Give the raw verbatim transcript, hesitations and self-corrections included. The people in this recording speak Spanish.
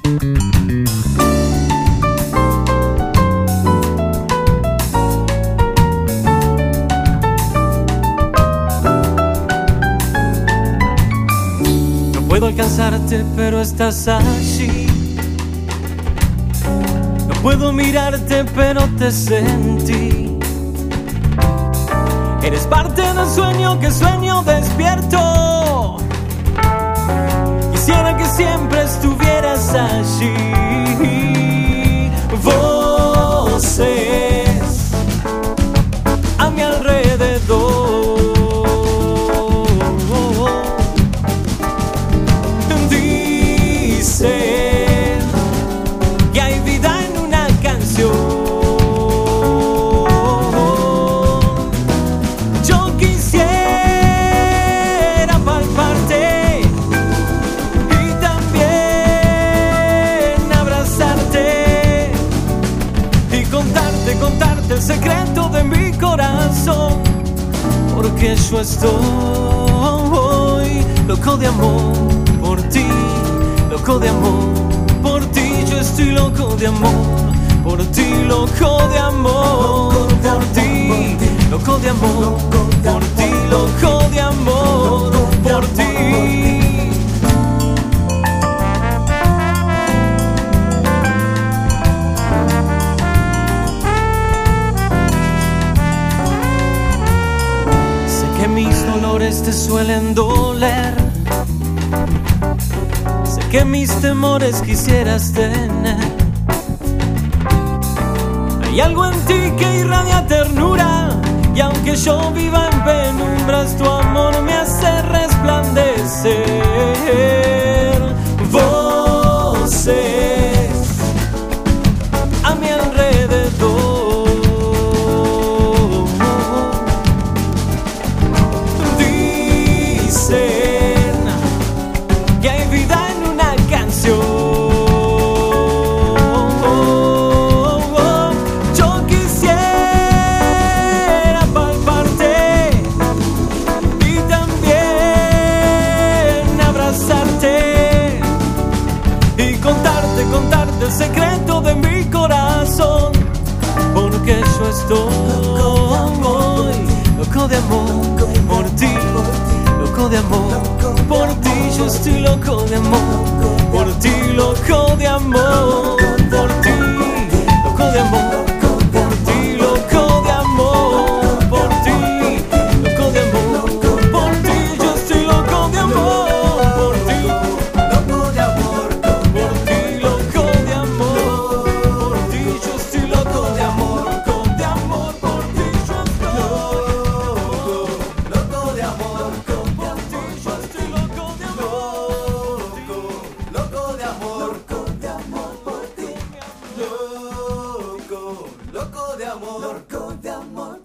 No puedo alcanzarte, pero estás allí. No puedo mirarte, pero te sentí. Eres parte del sueño que sueño despierto. Quisiera que siempre estuvieras allí. Voces a mi alrededor dicen que hay vida en una canción. Yo quisiera palparte y también abrazarte y contarte, contarte el secreto de mi corazón, porque yo estoy loco de amor por ti, loco de amor por ti. Yo estoy loco de amor por ti, loco de amor por ti, loco de amor por ti, loco de amor por ti. Sé que mis dolores te suelen doler, sé que mis temores quisieras tener. Hay algo en ti que irradia ternura, y aunque yo viva en penumbras, tu amor me hace resplandecer. Voces a mi alrededor dicen que hay vida en una canción. Contarte el secreto de mi corazón, porque yo estoy loco de amor por ti, loco de amor por ti. Yo estoy loco de amor por ti, loco de amor por ti, loco de amor por ti, loco de amor por ti, loco de amor por ti. Yo estoy loco de amor por ti, loco de amor. Loco de amor, loco de amor.